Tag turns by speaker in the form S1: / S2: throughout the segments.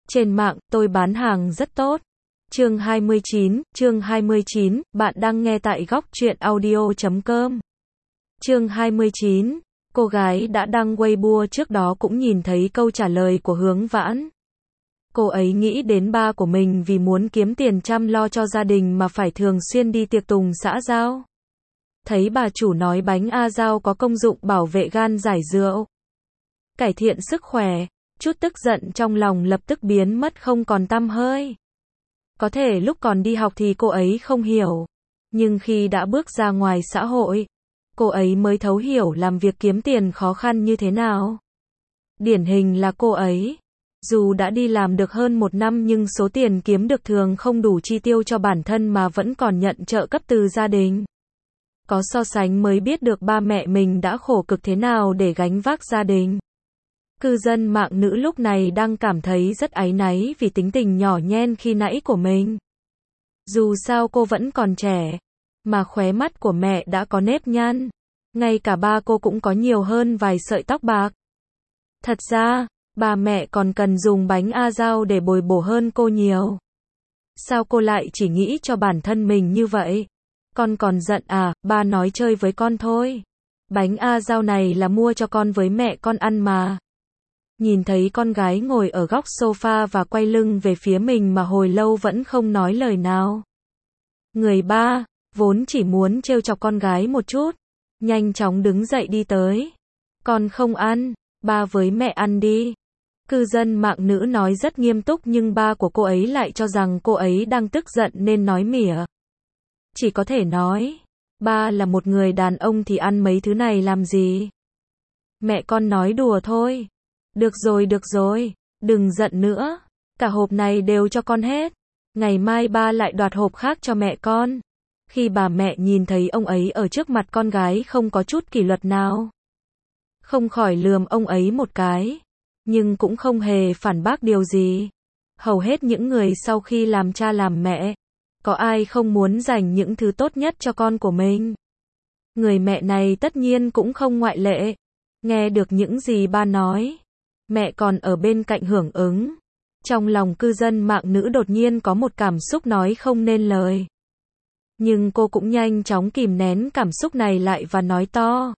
S1: Trên mạng, tôi bán hàng rất tốt. Chương 29, bạn đang nghe tại góc truyện audio.com. Chương 29, cô gái đã đăng Weibo trước đó cũng nhìn thấy câu trả lời của Hướng Vãn. Cô ấy nghĩ đến ba của mình vì muốn kiếm tiền chăm lo cho gia đình mà phải thường xuyên đi tiệc tùng xã giao. Thấy bà chủ nói bánh A Giao có công dụng bảo vệ gan giải rượu, cải thiện sức khỏe, chút tức giận trong lòng lập tức biến mất không còn tăm hơi. Có thể lúc còn đi học thì cô ấy không hiểu, nhưng khi đã bước ra ngoài xã hội, cô ấy mới thấu hiểu làm việc kiếm tiền khó khăn như thế nào. Điển hình là cô ấy, dù đã đi làm được hơn 1 năm nhưng số tiền kiếm được thường không đủ chi tiêu cho bản thân mà vẫn còn nhận trợ cấp từ gia đình. Có so sánh mới biết được ba mẹ mình đã khổ cực thế nào để gánh vác gia đình. Cư dân mạng nữ lúc này đang cảm thấy rất áy náy vì tính tình nhỏ nhen khi nãy của mình. Dù sao cô vẫn còn trẻ, mà khóe mắt của mẹ đã có nếp nhăn. Ngay cả ba cô cũng có nhiều hơn vài sợi tóc bạc. Thật ra, ba mẹ còn cần dùng bánh A Giao để bồi bổ hơn cô nhiều. Sao cô lại chỉ nghĩ cho bản thân mình như vậy? Con còn giận à, ba nói chơi với con thôi. Bánh A Giao này là mua cho con với mẹ con ăn mà. Nhìn thấy con gái ngồi ở góc sofa và quay lưng về phía mình mà hồi lâu vẫn không nói lời nào. Người ba, vốn chỉ muốn trêu chọc con gái một chút, nhanh chóng đứng dậy đi tới. Con không ăn, ba với mẹ ăn đi. Cư dân mạng nữ nói rất nghiêm túc nhưng ba của cô ấy lại cho rằng cô ấy đang tức giận nên nói mỉa. Chỉ có thể nói, ba là một người đàn ông thì ăn mấy thứ này làm gì? Mẹ con nói đùa thôi. Được rồi, đừng giận nữa. Cả hộp này đều cho con hết. Ngày mai ba lại đoạt hộp khác cho mẹ con. Khi bà mẹ nhìn thấy ông ấy ở trước mặt con gái không có chút kỷ luật nào, không khỏi lườm ông ấy một cái, nhưng cũng không hề phản bác điều gì. Hầu hết những người sau khi làm cha làm mẹ, có ai không muốn dành những thứ tốt nhất cho con của mình. Người mẹ này tất nhiên cũng không ngoại lệ. Nghe được những gì ba nói, mẹ còn ở bên cạnh hưởng ứng. Trong lòng cư dân mạng nữ đột nhiên có một cảm xúc nói không nên lời. Nhưng cô cũng nhanh chóng kìm nén cảm xúc này lại và nói to.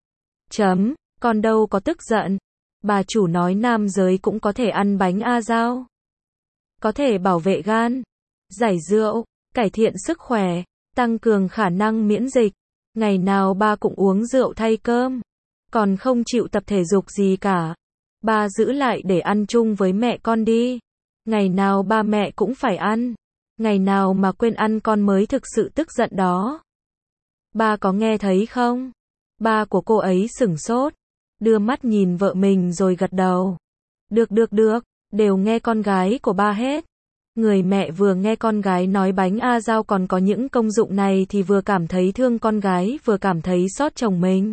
S1: Con đâu có tức giận. Bà chủ nói nam giới cũng có thể ăn bánh A Giao. Có thể bảo vệ gan, giải rượu, cải thiện sức khỏe, tăng cường khả năng miễn dịch. Ngày nào ba cũng uống rượu thay cơm, còn không chịu tập thể dục gì cả. Ba giữ lại để ăn chung với mẹ con đi. Ngày nào ba mẹ cũng phải ăn. Ngày nào mà quên ăn con mới thực sự tức giận đó. Ba có nghe thấy không? Ba của cô ấy sửng sốt, đưa mắt nhìn vợ mình rồi gật đầu. Được, đều nghe con gái của ba hết. Người mẹ vừa nghe con gái nói bánh A Giao còn có những công dụng này thì vừa cảm thấy thương con gái vừa cảm thấy xót chồng mình.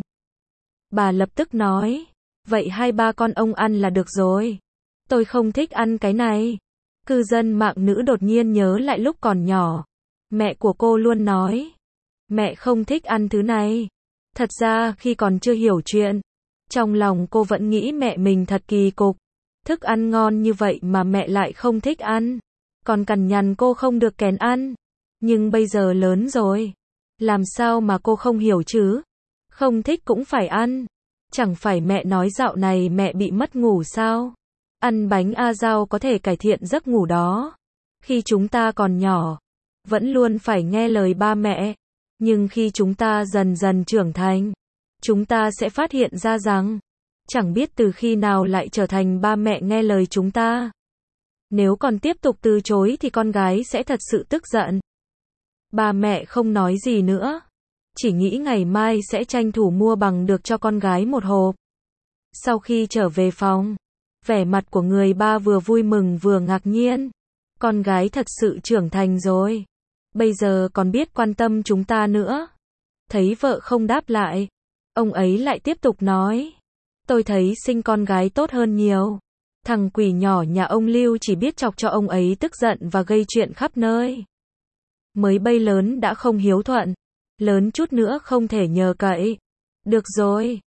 S1: Bà lập tức nói, vậy hai ba con ông ăn là được rồi. Tôi không thích ăn cái này. Cư dân mạng nữ đột nhiên nhớ lại lúc còn nhỏ, mẹ của cô luôn nói, mẹ không thích ăn thứ này. Thật ra khi còn chưa hiểu chuyện, trong lòng cô vẫn nghĩ mẹ mình thật kỳ cục. Thức ăn ngon như vậy mà mẹ lại không thích ăn. Còn cằn nhằn cô không được kén ăn. Nhưng bây giờ lớn rồi, làm sao mà cô không hiểu chứ? Không thích cũng phải ăn. Chẳng phải mẹ nói dạo này mẹ bị mất ngủ sao? Ăn bánh A Giao có thể cải thiện giấc ngủ đó. Khi chúng ta còn nhỏ, vẫn luôn phải nghe lời ba mẹ. Nhưng khi chúng ta dần dần trưởng thành, chúng ta sẽ phát hiện ra rằng, chẳng biết từ khi nào lại trở thành ba mẹ nghe lời chúng ta. Nếu còn tiếp tục từ chối thì con gái sẽ thật sự tức giận. Ba mẹ không nói gì nữa, chỉ nghĩ ngày mai sẽ tranh thủ mua bằng được cho con gái một hộp. Sau khi trở về phòng, vẻ mặt của người ba vừa vui mừng vừa ngạc nhiên. Con gái thật sự trưởng thành rồi. Bây giờ còn biết quan tâm chúng ta nữa. Thấy vợ không đáp lại, ông ấy lại tiếp tục nói. Tôi thấy sinh con gái tốt hơn nhiều. Thằng quỷ nhỏ nhà ông Lưu chỉ biết chọc cho ông ấy tức giận và gây chuyện khắp nơi. Mới bay lớn đã không hiếu thuận. Lớn chút nữa không thể nhờ cậy. Được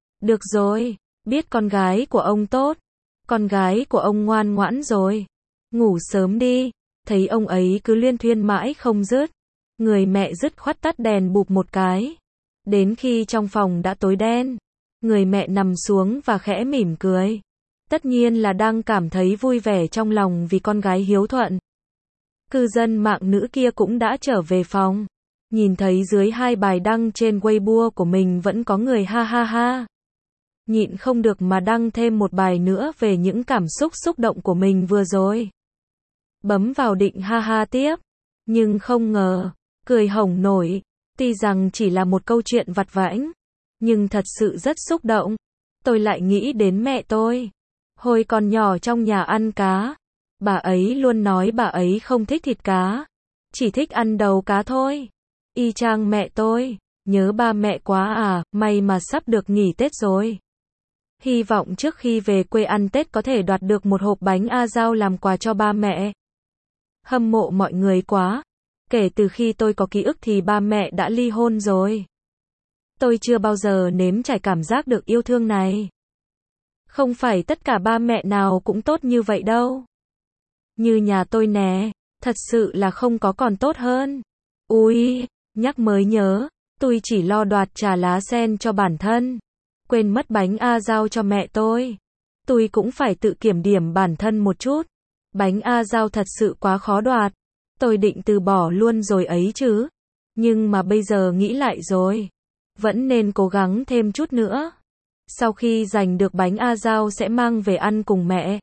S1: rồi, biết con gái của ông tốt. Con gái của ông ngoan ngoãn rồi. ngủ sớm đi. Thấy ông ấy cứ liên thuyên mãi không dứt. Người mẹ dứt khoát tắt đèn bụp một cái. Đến khi trong phòng đã tối đen, người mẹ nằm xuống và khẽ mỉm cười. Tất nhiên là đang cảm thấy vui vẻ trong lòng vì con gái hiếu thuận. Cư dân mạng nữ kia cũng đã trở về phòng. Nhìn thấy dưới 2 bài đăng trên Weibo của mình vẫn có người ha ha ha. Nhịn không được mà đăng thêm một bài nữa về những cảm xúc xúc động của mình vừa rồi. Bấm vào định ha ha tiếp. Nhưng không ngờ, cười hổng nổi. Tuy rằng chỉ là một câu chuyện vặt vãnh, nhưng thật sự rất xúc động. Tôi lại nghĩ đến mẹ tôi. Hồi còn nhỏ trong nhà ăn cá, bà ấy luôn nói bà ấy không thích thịt cá, chỉ thích ăn đầu cá thôi. Y chang mẹ tôi, nhớ ba mẹ quá à, may mà sắp được nghỉ Tết rồi. Hy vọng trước khi về quê ăn Tết có thể đoạt được một hộp bánh A Dao làm quà cho ba mẹ. Hâm mộ mọi người quá. Kể từ khi tôi có ký ức thì ba mẹ đã ly hôn rồi. Tôi chưa bao giờ nếm trải cảm giác được yêu thương này. Không phải tất cả ba mẹ nào cũng tốt như vậy đâu. Như nhà tôi nè, thật sự là không có còn tốt hơn. Ui, nhắc mới nhớ, tôi chỉ lo đoạt trà lá sen cho bản thân. Quên mất bánh A Dao cho mẹ tôi. Tôi cũng phải tự kiểm điểm bản thân một chút. Bánh A Dao thật sự quá khó đoạt. Tôi định từ bỏ luôn rồi ấy chứ. Nhưng mà bây giờ nghĩ lại rồi. Vẫn nên cố gắng thêm chút nữa. Sau khi giành được bánh A Dao sẽ mang về ăn cùng mẹ.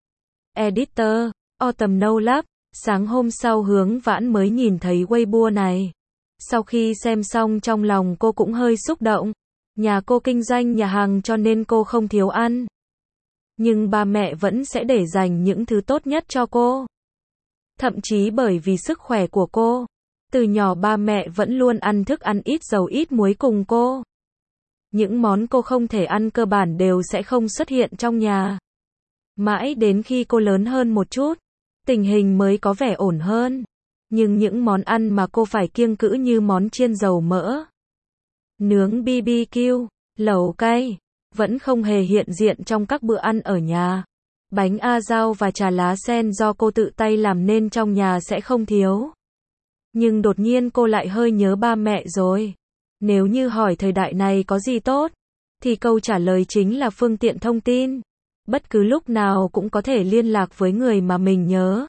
S1: Editor, Autumn No Love. Sáng hôm sau Hướng Vãn mới nhìn thấy Weibo này. Sau khi xem xong trong lòng cô cũng hơi xúc động. Nhà cô kinh doanh nhà hàng cho nên cô không thiếu ăn. Nhưng ba mẹ vẫn sẽ để dành những thứ tốt nhất cho cô. Thậm chí bởi vì sức khỏe của cô, từ nhỏ ba mẹ vẫn luôn ăn thức ăn ít dầu ít muối cùng cô. Những món cô không thể ăn cơ bản đều sẽ không xuất hiện trong nhà. Mãi đến khi cô lớn hơn một chút, tình hình mới có vẻ ổn hơn. Nhưng những món ăn mà cô phải kiêng cữ như món chiên dầu mỡ, nướng BBQ, lẩu cay, vẫn không hề hiện diện trong các bữa ăn ở nhà. Bánh A Dao và trà lá sen do cô tự tay làm nên trong nhà sẽ không thiếu. Nhưng đột nhiên cô lại hơi nhớ ba mẹ rồi. Nếu như hỏi thời đại này có gì tốt, thì câu trả lời chính là phương tiện thông tin. Bất cứ lúc nào cũng có thể liên lạc với người mà mình nhớ.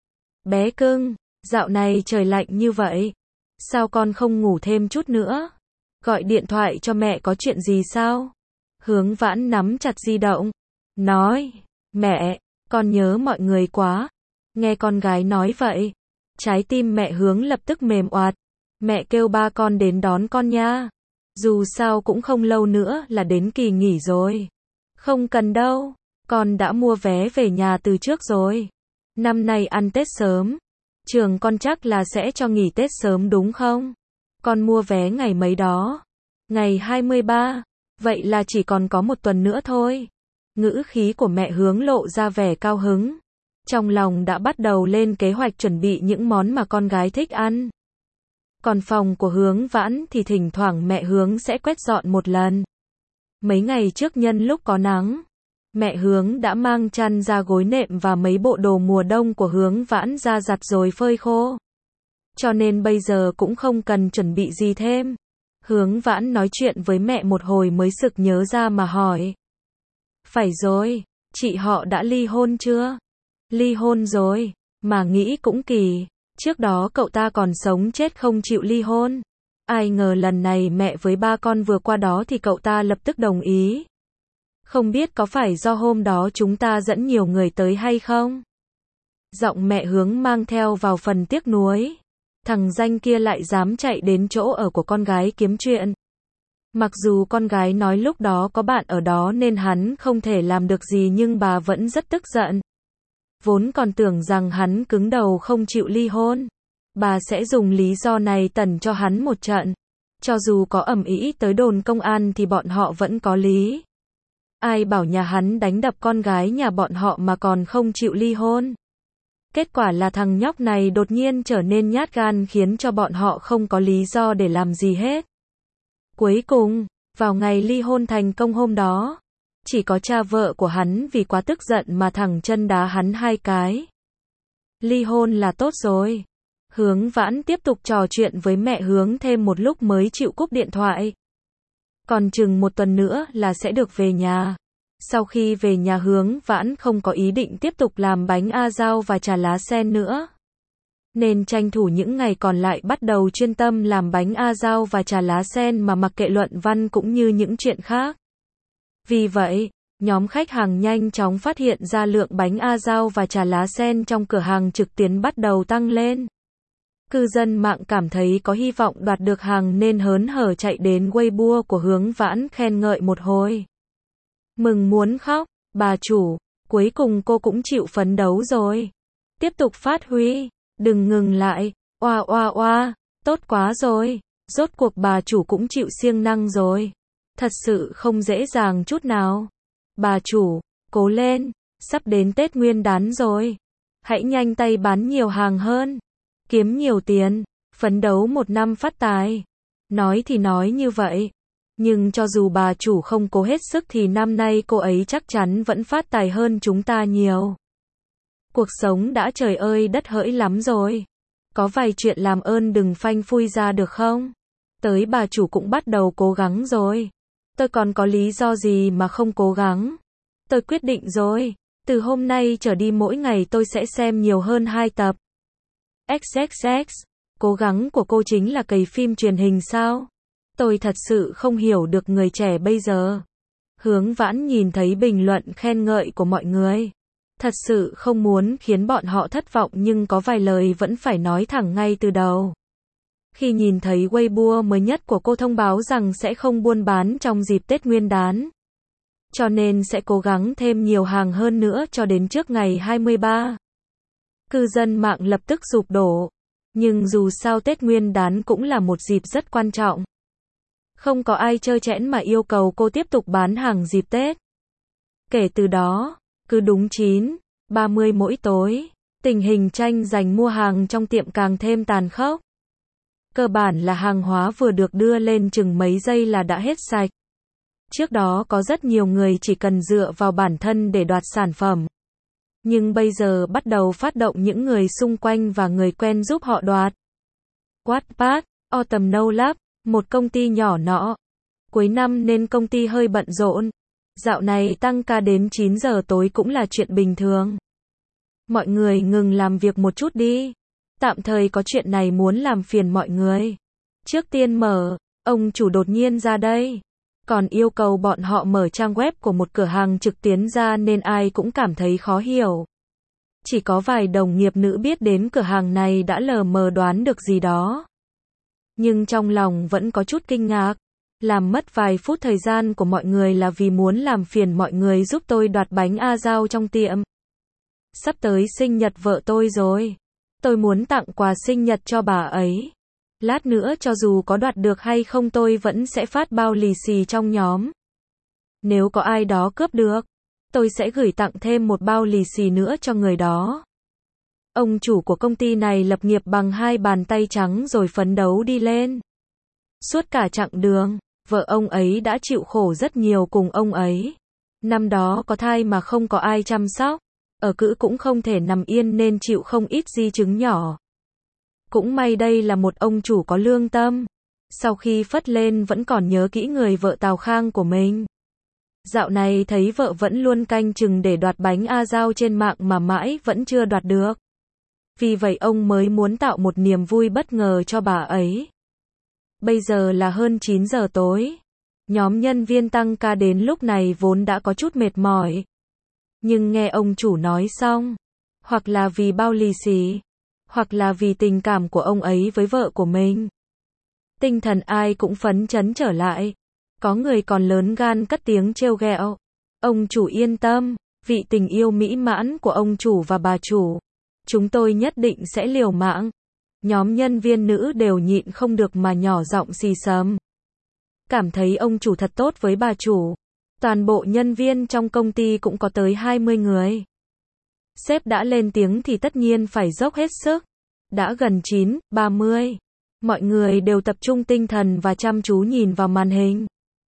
S1: Bé cưng, dạo này trời lạnh như vậy. Sao con không ngủ thêm chút nữa? Gọi điện thoại cho mẹ có chuyện gì sao? Hướng Vãn nắm chặt di động. Nói, mẹ, con nhớ mọi người quá. Nghe con gái nói vậy, trái tim mẹ Hướng lập tức mềm oạt. Mẹ kêu ba con đến đón con nha. Dù sao cũng không lâu nữa là đến kỳ nghỉ rồi. Không cần đâu, con đã mua vé về nhà từ trước rồi. Năm nay ăn Tết sớm. Trường con chắc là sẽ cho nghỉ Tết sớm đúng không? Con mua vé ngày mấy đó? Ngày 23. Vậy là chỉ còn có một tuần nữa thôi. Ngữ khí của mẹ Hướng lộ ra vẻ cao hứng. Trong lòng đã bắt đầu lên kế hoạch chuẩn bị những món mà con gái thích ăn. Còn phòng của Hướng Vãn thì thỉnh thoảng mẹ Hướng sẽ quét dọn một lần. Mấy ngày trước nhân lúc có nắng, mẹ Hướng đã mang chăn ra gối nệm và mấy bộ đồ mùa đông của Hướng Vãn ra giặt rồi phơi khô. Cho nên bây giờ cũng không cần chuẩn bị gì thêm. Hướng Vãn nói chuyện với mẹ một hồi mới sực nhớ ra mà hỏi. Phải rồi, chị họ đã ly hôn chưa? Ly hôn rồi, mà nghĩ cũng kỳ. Trước đó cậu ta còn sống chết không chịu ly hôn. Ai ngờ lần này mẹ với ba con vừa qua đó thì cậu ta lập tức đồng ý. Không biết có phải do hôm đó chúng ta dẫn nhiều người tới hay không? Giọng mẹ Hướng mang theo vào phần tiếc nuối. Thằng danh kia lại dám chạy đến chỗ ở của con gái kiếm chuyện. Mặc dù con gái nói lúc đó có bạn ở đó nên hắn không thể làm được gì nhưng bà vẫn rất tức giận. Vốn còn tưởng rằng hắn cứng đầu không chịu ly hôn. Bà sẽ dùng lý do này tẩn cho hắn một trận. Cho dù có ầm ĩ tới đồn công an thì bọn họ vẫn có lý. Ai bảo nhà hắn đánh đập con gái nhà bọn họ mà còn không chịu ly hôn. Kết quả là thằng nhóc này đột nhiên trở nên nhát gan khiến cho bọn họ không có lý do để làm gì hết. Cuối cùng, vào ngày ly hôn thành công hôm đó, chỉ có cha vợ của hắn vì quá tức giận mà thẳng chân đá hắn 2 cái. Ly hôn là tốt rồi. Hướng Vãn tiếp tục trò chuyện với mẹ Hướng thêm một lúc mới chịu cúp điện thoại. Còn chừng một tuần nữa là sẽ được về nhà. Sau khi về nhà Hướng Vãn không có ý định tiếp tục làm bánh a dao và trà lá sen nữa. Nên tranh thủ những ngày còn lại bắt đầu chuyên tâm làm bánh a dao và trà lá sen mà mặc kệ luận văn cũng như những chuyện khác. Vì vậy, nhóm khách hàng nhanh chóng phát hiện ra lượng bánh a dao và trà lá sen trong cửa hàng trực tuyến bắt đầu tăng lên. Cư dân mạng cảm thấy có hy vọng đoạt được hàng nên hớn hở chạy đến Weibo của Hướng Vãn khen ngợi một hồi. Mừng muốn khóc, bà chủ, cuối cùng cô cũng chịu phấn đấu rồi. Tiếp tục phát huy, đừng ngừng lại, oa oa oa, tốt quá rồi, rốt cuộc bà chủ cũng chịu siêng năng rồi. Thật sự không dễ dàng chút nào. Bà chủ, cố lên, sắp đến Tết Nguyên đán rồi. Hãy nhanh tay bán nhiều hàng hơn, kiếm nhiều tiền, phấn đấu một năm phát tài. Nói thì nói như vậy, nhưng cho dù bà chủ không cố hết sức thì năm nay cô ấy chắc chắn vẫn phát tài hơn chúng ta nhiều. Cuộc sống đã trời ơi đất hỡi lắm rồi. Có vài chuyện làm ơn đừng phanh phui ra được không? Tới bà chủ cũng bắt đầu cố gắng rồi. Tôi còn có lý do gì mà không cố gắng? Tôi quyết định rồi. Từ hôm nay trở đi mỗi ngày tôi sẽ xem nhiều hơn 2 tập. XXX. Cố gắng của cô chính là cày phim truyền hình sao? Tôi thật sự không hiểu được người trẻ bây giờ. Hướng Vãn nhìn thấy bình luận khen ngợi của mọi người. Thật sự không muốn khiến bọn họ thất vọng nhưng có vài lời vẫn phải nói thẳng ngay từ đầu. Khi nhìn thấy Weibo mới nhất của cô thông báo rằng sẽ không buôn bán trong dịp Tết Nguyên đán. Cho nên sẽ cố gắng thêm nhiều hàng hơn nữa cho đến trước ngày 23. Cư dân mạng lập tức sụp đổ. Nhưng dù sao Tết Nguyên đán cũng là một dịp rất quan trọng. Không có ai trơ trẽn mà yêu cầu cô tiếp tục bán hàng dịp Tết. Kể từ đó, cứ đúng 9:30 mỗi tối, tình hình tranh giành mua hàng trong tiệm càng thêm tàn khốc. Cơ bản là hàng hóa vừa được đưa lên chừng mấy giây là đã hết sạch. Trước đó có rất nhiều người chỉ cần dựa vào bản thân để đoạt sản phẩm. Nhưng bây giờ bắt đầu phát động những người xung quanh và người quen giúp họ đoạt. Wattpad, Autumn No Lab, một công ty nhỏ nọ. Cuối năm nên công ty hơi bận rộn. Dạo này tăng ca đến 9 giờ tối cũng là chuyện bình thường. Mọi người ngừng làm việc một chút đi. Tạm thời có chuyện này muốn làm phiền mọi người. Trước tiên mở, ông chủ đột nhiên ra đây. Còn yêu cầu bọn họ mở trang web của một cửa hàng trực tuyến ra nên ai cũng cảm thấy khó hiểu. Chỉ có vài đồng nghiệp nữ biết đến cửa hàng này đã lờ mờ đoán được gì đó. Nhưng trong lòng vẫn có chút kinh ngạc. Làm mất vài phút thời gian của mọi người là vì muốn làm phiền mọi người giúp tôi đoạt bánh a dao trong tiệm. Sắp tới sinh nhật vợ tôi rồi. Tôi muốn tặng quà sinh nhật cho bà ấy. Lát nữa cho dù có đoạt được hay không tôi vẫn sẽ phát bao lì xì trong nhóm. Nếu có ai đó cướp được, tôi sẽ gửi tặng thêm một bao lì xì nữa cho người đó. Ông chủ của công ty này lập nghiệp bằng 2 bàn tay trắng rồi phấn đấu đi lên. Suốt cả chặng đường, vợ ông ấy đã chịu khổ rất nhiều cùng ông ấy. Năm đó có thai mà không có ai chăm sóc, ở cữ cũng không thể nằm yên nên chịu không ít di chứng nhỏ. Cũng may đây là một ông chủ có lương tâm. Sau khi phất lên vẫn còn nhớ kỹ người vợ Tào Khang của mình. Dạo này thấy vợ vẫn luôn canh chừng để đoạt bánh a dao trên mạng mà mãi vẫn chưa đoạt được. Vì vậy ông mới muốn tạo một niềm vui bất ngờ cho bà ấy. Bây giờ là hơn 9 giờ tối. Nhóm nhân viên tăng ca đến lúc này vốn đã có chút mệt mỏi. Nhưng nghe ông chủ nói xong, hoặc là vì bao lì xì, hoặc là vì tình cảm của ông ấy với vợ của mình. Tinh thần ai cũng phấn chấn trở lại. Có người còn lớn gan cất tiếng trêu ghẹo. Ông chủ yên tâm, vị tình yêu mỹ mãn của ông chủ và bà chủ. Chúng tôi nhất định sẽ liều mạng. Nhóm nhân viên nữ đều nhịn không được mà nhỏ giọng xì xầm. Cảm thấy ông chủ thật tốt với bà chủ. Toàn bộ nhân viên trong công ty cũng có tới 20 người. Sếp đã lên tiếng thì tất nhiên phải dốc hết sức. Đã gần 9:30. Mọi người đều tập trung tinh thần và chăm chú nhìn vào màn hình.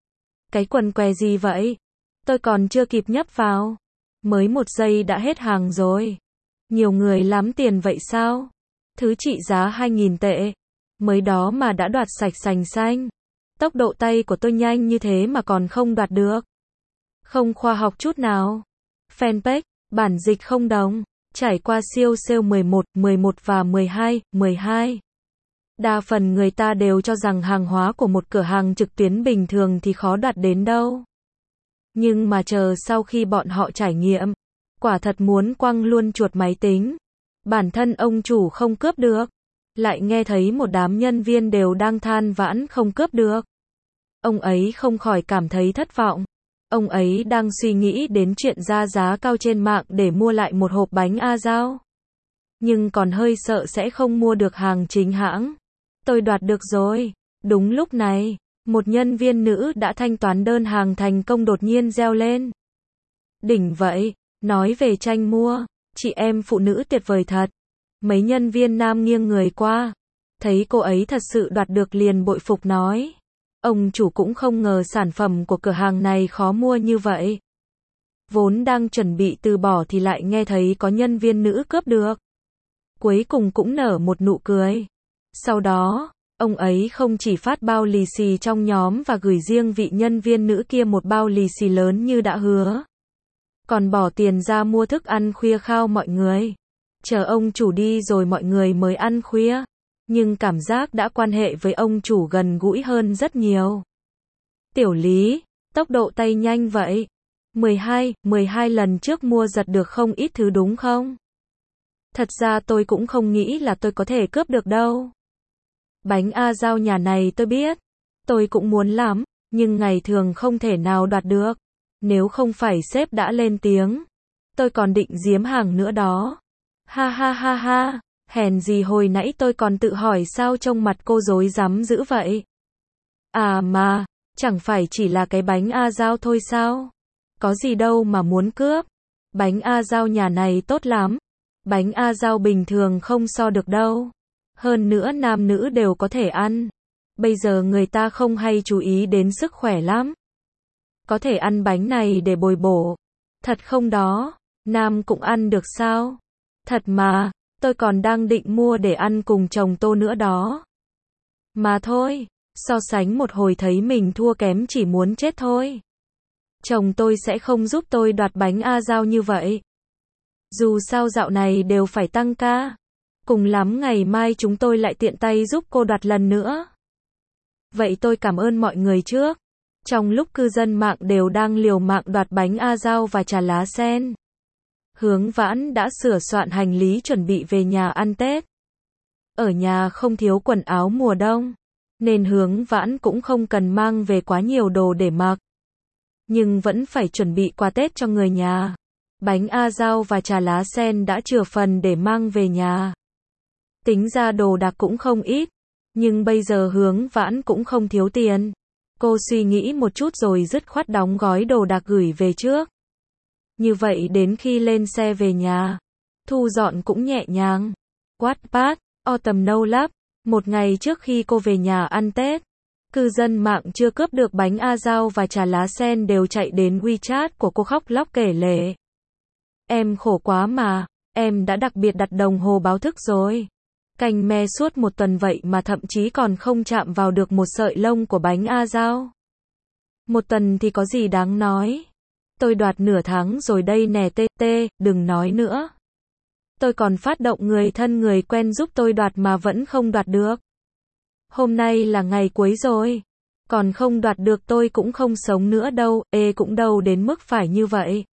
S1: Cái quần què gì vậy? Tôi còn chưa kịp nhấp vào. Mới 1 giây đã hết hàng rồi. Nhiều người lắm tiền vậy sao? Thứ trị giá 2.000 tệ. Mới đó mà đã đoạt sạch sành xanh. Tốc độ tay của tôi nhanh như thế mà còn không đoạt được. Không khoa học chút nào. Fanpage, bản dịch không đồng. Trải qua siêu sale 11, 11 và 12, 12. Đa phần người ta đều cho rằng hàng hóa của một cửa hàng trực tuyến bình thường thì khó đoạt đến đâu. Nhưng mà chờ sau khi bọn họ trải nghiệm, quả thật muốn quăng luôn chuột máy tính. Bản thân ông chủ không cướp được. Lại nghe thấy một đám nhân viên đều đang than vãn không cướp được. Ông ấy không khỏi cảm thấy thất vọng. Ông ấy đang suy nghĩ đến chuyện ra giá cao trên mạng để mua lại một hộp bánh A Giao. Nhưng còn hơi sợ sẽ không mua được hàng chính hãng. Tôi đoạt được rồi. Đúng lúc này, một nhân viên nữ đã thanh toán đơn hàng thành công đột nhiên reo lên. Đỉnh vậy, nói về tranh mua, chị em phụ nữ tuyệt vời thật. Mấy nhân viên nam nghiêng người qua, thấy cô ấy thật sự đoạt được liền bội phục nói. Ông chủ cũng không ngờ sản phẩm của cửa hàng này khó mua như vậy. Vốn đang chuẩn bị từ bỏ thì lại nghe thấy có nhân viên nữ cướp được. Cuối cùng cũng nở một nụ cười. Sau đó, ông ấy không chỉ phát bao lì xì trong nhóm và gửi riêng vị nhân viên nữ kia một bao lì xì lớn như đã hứa. Còn bỏ tiền ra mua thức ăn khuya khao mọi người. Chờ ông chủ đi rồi mọi người mới ăn khuya. Nhưng cảm giác đã quan hệ với ông chủ gần gũi hơn rất nhiều. Tiểu Lý, tốc độ tay nhanh vậy. 12 lần trước mua giật được không ít thứ đúng không? Thật ra tôi cũng không nghĩ là tôi có thể cướp được đâu. Bánh A Giao nhà này tôi biết. Tôi cũng muốn lắm, nhưng ngày thường không thể nào đoạt được. Nếu không phải sếp đã lên tiếng, tôi còn định giếm hàng nữa đó. Ha ha ha ha, hèn gì hồi nãy tôi còn tự hỏi sao trông mặt cô rối rắm dữ vậy. À mà, chẳng phải chỉ là cái bánh A Giao thôi sao? Có gì đâu mà muốn cướp. Bánh A Giao nhà này tốt lắm. Bánh A Giao bình thường không so được đâu. Hơn nữa nam nữ đều có thể ăn. Bây giờ người ta không hay chú ý đến sức khỏe lắm. Có thể ăn bánh này để bồi bổ. Thật không đó? Nam cũng ăn được sao? Thật mà, tôi còn đang định mua để ăn cùng chồng tôi nữa đó. Mà thôi, so sánh một hồi thấy mình thua kém chỉ muốn chết thôi. Chồng tôi sẽ không giúp tôi đoạt bánh A Giao như vậy. Dù sao dạo này đều phải tăng ca. Cùng lắm ngày mai chúng tôi lại tiện tay giúp cô đoạt lần nữa. Vậy tôi cảm ơn mọi người trước. Trong lúc cư dân mạng đều đang liều mạng đoạt bánh A Giao và trà lá sen, Hướng Vãn đã sửa soạn hành lý chuẩn bị về nhà ăn Tết. Ở nhà không thiếu quần áo mùa đông, nên Hướng Vãn cũng không cần mang về quá nhiều đồ để mặc. Nhưng vẫn phải chuẩn bị quà Tết cho người nhà. Bánh A Giao và trà lá sen đã chừa phần để mang về nhà. Tính ra đồ đạc cũng không ít, nhưng bây giờ Hướng Vãn cũng không thiếu tiền. Cô suy nghĩ một chút rồi dứt khoát đóng gói đồ đạc gửi về trước. Như vậy đến khi lên xe về nhà, thu dọn cũng nhẹ nhàng. Wattpad, Autumn No Lab, một ngày trước khi cô về nhà ăn Tết, cư dân mạng chưa cướp được bánh A Giao và trà lá sen đều chạy đến WeChat của cô khóc lóc kể lể. Em khổ quá mà, em đã đặc biệt đặt đồng hồ báo thức rồi. Canh me suốt một tuần vậy mà thậm chí còn không chạm vào được một sợi lông của bánh A Giao. Một tuần thì có gì đáng nói. Tôi đoạt nửa tháng rồi đây nè tê, đừng nói nữa. Tôi còn phát động người thân người quen giúp tôi đoạt mà vẫn không đoạt được. Hôm nay là ngày cuối rồi. Còn không đoạt được tôi cũng không sống nữa đâu, cũng đâu đến mức phải như vậy.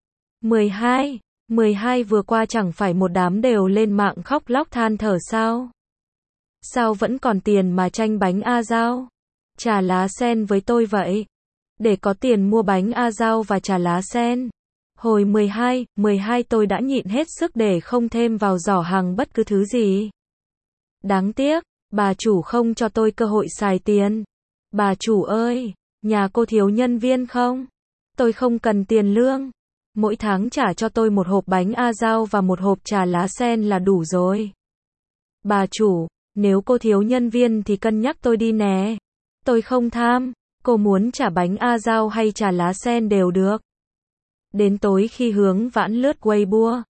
S1: 12 vừa qua chẳng phải một đám đều lên mạng khóc lóc than thở sao? Sao vẫn còn tiền mà tranh bánh A Giao? Trà lá sen với tôi vậy. Để có tiền mua bánh A Giao và trà lá sen. Hồi 12 tôi đã nhịn hết sức để không thêm vào giỏ hàng bất cứ thứ gì. Đáng tiếc, bà chủ không cho tôi cơ hội xài tiền. Bà chủ ơi, nhà cô thiếu nhân viên không? Tôi không cần tiền lương. Mỗi tháng trả cho tôi một hộp bánh A Giao và một hộp trà lá sen là đủ rồi. Bà chủ, nếu cô thiếu nhân viên thì cân nhắc tôi đi nè. Tôi không tham, cô muốn trả bánh A Giao hay trà lá sen đều được. Đến tối khi Hướng Vãn lướt Weibo,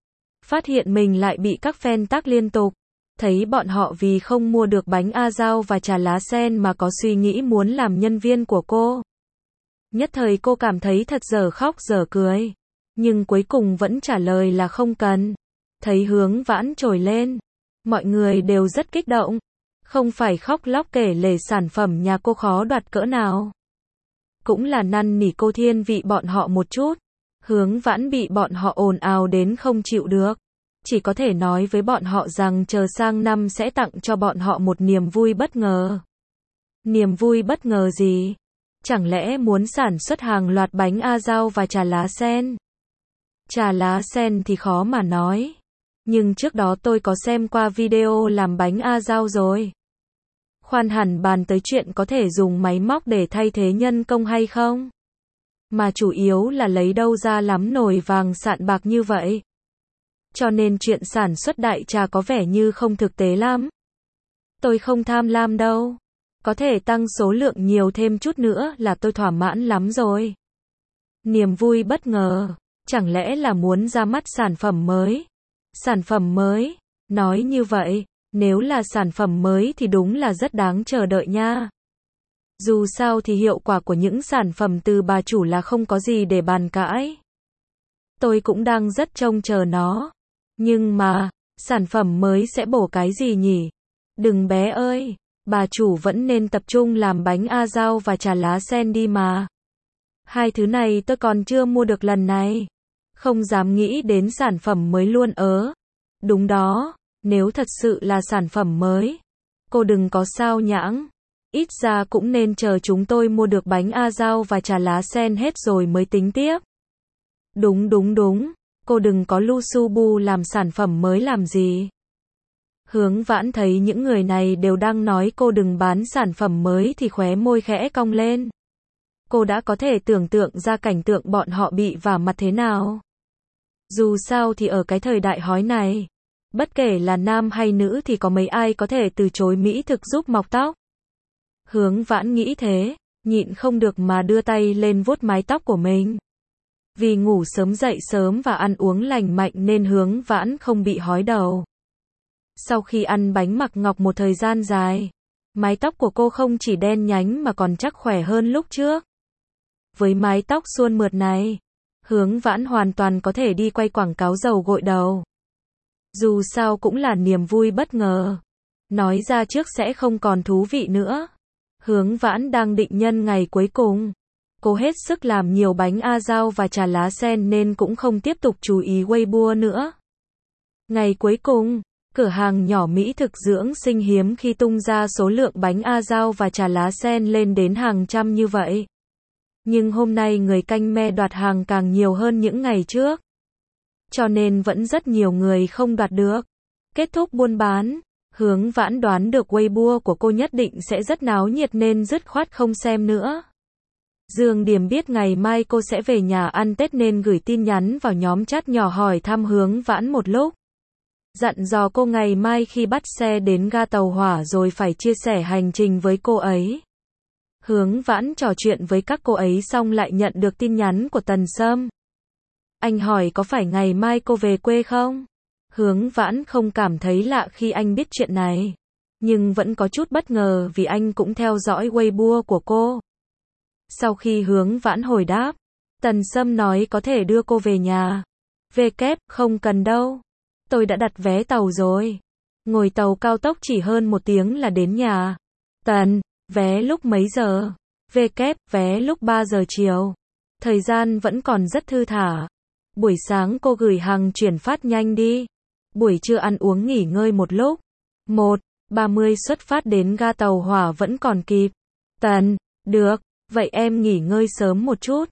S1: Phát hiện mình lại bị các fan tag liên tục. Thấy bọn họ vì không mua được bánh a dao và trà lá sen mà có suy nghĩ muốn làm nhân viên của cô. Nhất thời cô cảm thấy thật dở khóc dở cười. Nhưng cuối cùng vẫn trả lời là không cần. Thấy Hướng Vãn trồi lên. Mọi người đều rất kích động. Không phải khóc lóc kể lể sản phẩm nhà cô khó đoạt cỡ nào. Cũng là năn nỉ cô thiên vị bọn họ một chút. Hướng Vãn bị bọn họ ồn ào đến không chịu được. Chỉ có thể nói với bọn họ rằng chờ sang năm sẽ tặng cho bọn họ một niềm vui bất ngờ. Niềm vui bất ngờ gì? Chẳng lẽ muốn sản xuất hàng loạt bánh a dao và trà lá sen? Trà lá sen thì khó mà nói. Nhưng trước đó tôi có xem qua video làm bánh a dao rồi. Khoan hẳn bàn tới chuyện có thể dùng máy móc để thay thế nhân công hay không. Mà chủ yếu là lấy đâu ra lắm nồi vàng sạn bạc như vậy. Cho nên chuyện sản xuất đại trà có vẻ như không thực tế lắm. Tôi không tham lam đâu. Có thể tăng số lượng nhiều thêm chút nữa là tôi thỏa mãn lắm rồi. Niềm vui bất ngờ. Chẳng lẽ là muốn ra mắt sản phẩm mới? Sản phẩm mới? Nói như vậy, nếu là sản phẩm mới thì đúng là rất đáng chờ đợi nha. Dù sao thì hiệu quả của những sản phẩm từ bà chủ là không có gì để bàn cãi. Tôi cũng đang rất trông chờ nó. Nhưng mà, sản phẩm mới sẽ bổ cái gì nhỉ? Đừng bé ơi, bà chủ vẫn nên tập trung làm bánh a dao và trà lá sen đi mà. Hai thứ này tôi còn chưa mua được lần này. Không dám nghĩ đến sản phẩm mới luôn ớ. Đúng đó, nếu thật sự là sản phẩm mới, cô đừng có sao nhãng. Ít ra cũng nên chờ chúng tôi mua được bánh a dao và trà lá sen hết rồi mới tính tiếp. Đúng. Cô đừng có lu su bu làm sản phẩm mới làm gì. Hướng Vãn thấy những người này đều đang nói cô đừng bán sản phẩm mới thì khóe môi khẽ cong lên. Cô đã có thể tưởng tượng ra cảnh tượng bọn họ bị vả mặt thế nào. Dù sao thì ở cái thời đại hói này, bất kể là nam hay nữ thì có mấy ai có thể từ chối mỹ thực giúp mọc tóc. Hướng Vãn nghĩ thế, nhịn không được mà đưa tay lên vuốt mái tóc của mình. Vì ngủ sớm dậy sớm và ăn uống lành mạnh nên Hướng Vãn không bị hói đầu. Sau khi ăn bánh mặc ngọc một thời gian dài, mái tóc của cô không chỉ đen nhánh mà còn chắc khỏe hơn lúc trước. Với mái tóc suôn mượt này, Hướng Vãn hoàn toàn có thể đi quay quảng cáo dầu gội đầu. Dù sao cũng là niềm vui bất ngờ. Nói ra trước sẽ không còn thú vị nữa. Hướng Vãn đang định nhân ngày cuối cùng. Cô hết sức làm nhiều bánh a dao và trà lá sen nên cũng không tiếp tục chú ý Weibo nữa. Ngày cuối cùng, cửa hàng nhỏ mỹ thực dưỡng sinh hiếm khi tung ra số lượng bánh a dao và trà lá sen lên đến hàng trăm như vậy. Nhưng hôm nay người canh me đoạt hàng càng nhiều hơn những ngày trước. Cho nên vẫn rất nhiều người không đoạt được. Kết thúc buôn bán, Hướng Vãn đoán được Weibo của cô nhất định sẽ rất náo nhiệt nên dứt khoát không xem nữa. Dương Điềm biết ngày mai cô sẽ về nhà ăn Tết nên gửi tin nhắn vào nhóm chat nhỏ hỏi thăm Hướng Vãn một lúc. Dặn dò cô ngày mai khi bắt xe đến ga tàu hỏa rồi phải chia sẻ hành trình với cô ấy. Hướng Vãn trò chuyện với các cô ấy xong lại nhận được tin nhắn của Tần Sâm. Anh hỏi có phải ngày mai cô về quê không? Hướng Vãn không cảm thấy lạ khi anh biết chuyện này. Nhưng vẫn có chút bất ngờ vì anh cũng theo dõi Weibo của cô. Sau khi Hướng Vãn hồi đáp, Tần Sâm nói có thể đưa cô về nhà. Không cần đâu. Tôi đã đặt vé tàu rồi. Ngồi tàu cao tốc chỉ hơn 1 tiếng là đến nhà. Tần, vé lúc mấy giờ? Vé lúc 3 giờ chiều. Thời gian vẫn còn rất thư thả. Buổi sáng cô gửi hàng chuyển phát nhanh đi. Buổi trưa ăn uống nghỉ ngơi một lúc. 1:30 xuất phát đến ga tàu hỏa vẫn còn kịp. Tần, được, vậy em nghỉ ngơi sớm một chút.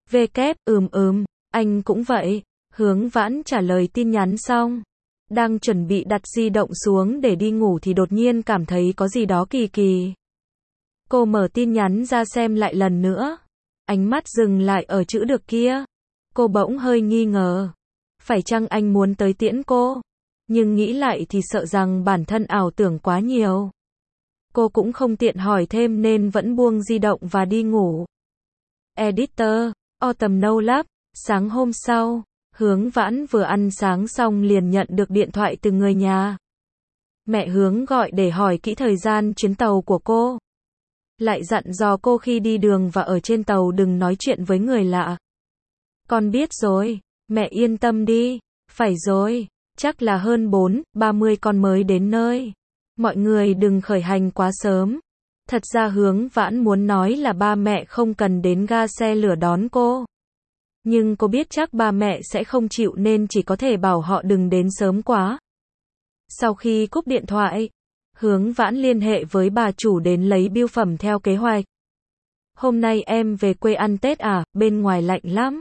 S1: Anh cũng vậy. Hướng Vãn trả lời tin nhắn xong. Đang chuẩn bị đặt di động xuống để đi ngủ thì đột nhiên cảm thấy có gì đó kỳ kỳ. Cô mở tin nhắn ra xem lại lần nữa. Ánh mắt dừng lại ở chữ được kia. Cô bỗng hơi nghi ngờ. Phải chăng anh muốn tới tiễn cô? Nhưng nghĩ lại thì sợ rằng bản thân ảo tưởng quá nhiều. Cô cũng không tiện hỏi thêm nên vẫn buông di động và đi ngủ. Editor, Autumn No Love, sáng hôm sau, Hướng Vãn vừa ăn sáng xong liền nhận được điện thoại từ người nhà. Mẹ Hướng gọi để hỏi kỹ thời gian chuyến tàu của cô. Lại dặn dò cô khi đi đường và ở trên tàu đừng nói chuyện với người lạ. Con biết rồi, mẹ yên tâm đi. Phải rồi, chắc là hơn 4:30 con mới đến nơi. Mọi người đừng khởi hành quá sớm. Thật ra Hướng Vãn muốn nói là ba mẹ không cần đến ga xe lửa đón cô. Nhưng cô biết chắc ba mẹ sẽ không chịu nên chỉ có thể bảo họ đừng đến sớm quá. Sau khi cúp điện thoại, Hướng Vãn liên hệ với bà chủ đến lấy bưu phẩm theo kế hoạch. Hôm nay em về quê ăn Tết à, bên ngoài lạnh lắm.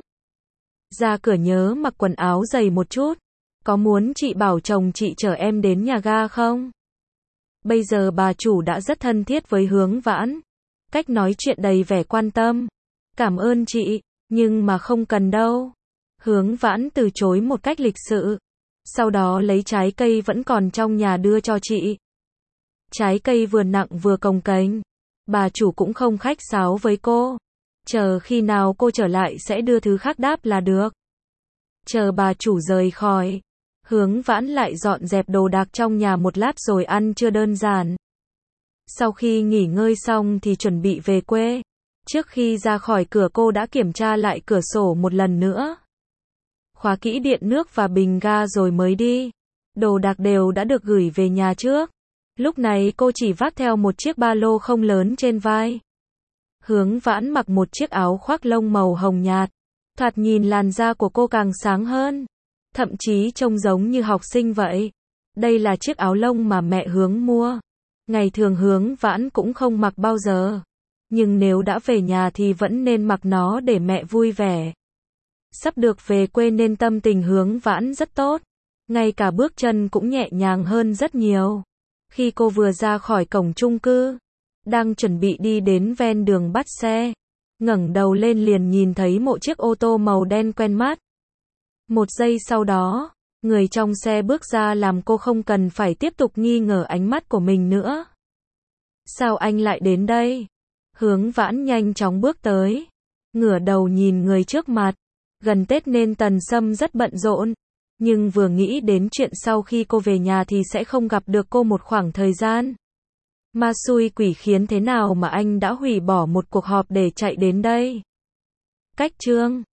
S1: Ra cửa nhớ mặc quần áo dày một chút. Có muốn chị bảo chồng chị chở em đến nhà ga không? Bây giờ bà chủ đã rất thân thiết với Hướng Vãn. Cách nói chuyện đầy vẻ quan tâm. Cảm ơn chị, nhưng mà không cần đâu. Hướng Vãn từ chối một cách lịch sự. Sau đó lấy trái cây vẫn còn trong nhà đưa cho chị. Trái cây vừa nặng vừa cồng kềnh. Bà chủ cũng không khách sáo với cô. Chờ khi nào cô trở lại sẽ đưa thứ khác đáp là được. Chờ bà chủ rời khỏi. Hướng Vãn lại dọn dẹp đồ đạc trong nhà một lát rồi ăn trưa đơn giản. Sau khi nghỉ ngơi xong thì chuẩn bị về quê. Trước khi ra khỏi cửa cô đã kiểm tra lại cửa sổ một lần nữa. Khóa kỹ điện nước và bình ga rồi mới đi. Đồ đạc đều đã được gửi về nhà trước. Lúc này cô chỉ vác theo một chiếc ba lô không lớn trên vai. Hướng Vãn mặc một chiếc áo khoác lông màu hồng nhạt. Thoạt nhìn làn da của cô càng sáng hơn. Thậm chí trông giống như học sinh vậy. Đây là chiếc áo lông mà mẹ Hướng mua. Ngày thường Hướng Vãn cũng không mặc bao giờ. Nhưng nếu đã về nhà thì vẫn nên mặc nó để mẹ vui vẻ. Sắp được về quê nên tâm tình Hướng Vãn rất tốt. Ngay cả bước chân cũng nhẹ nhàng hơn rất nhiều. Khi cô vừa ra khỏi cổng chung cư, đang chuẩn bị đi đến ven đường bắt xe, ngẩng đầu lên liền nhìn thấy một chiếc ô tô màu đen quen mắt. Một giây sau đó, người trong xe bước ra làm cô không cần phải tiếp tục nghi ngờ ánh mắt của mình nữa. Sao anh lại đến đây? Hướng Vãn nhanh chóng bước tới, ngửa đầu nhìn người trước mặt. Gần Tết nên Tần Sâm rất bận rộn, nhưng vừa nghĩ đến chuyện sau khi cô về nhà thì sẽ không gặp được cô một khoảng thời gian. Ma xui quỷ khiến thế nào mà anh đã hủy bỏ một cuộc họp để chạy đến đây? Cách chương